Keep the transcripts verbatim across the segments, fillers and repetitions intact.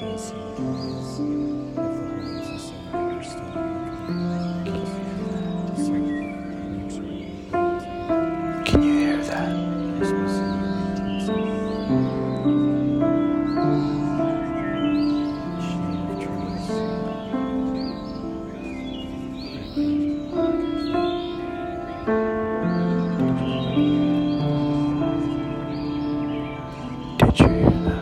Can you hear that? Did you hear that?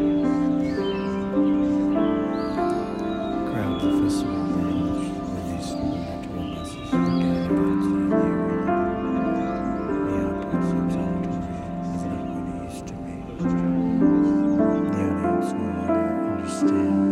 Crowds of festival bands with these supernatural buses were gathered outside the arena. The outpost seems auditory is not what it used to be. The audience no longer understand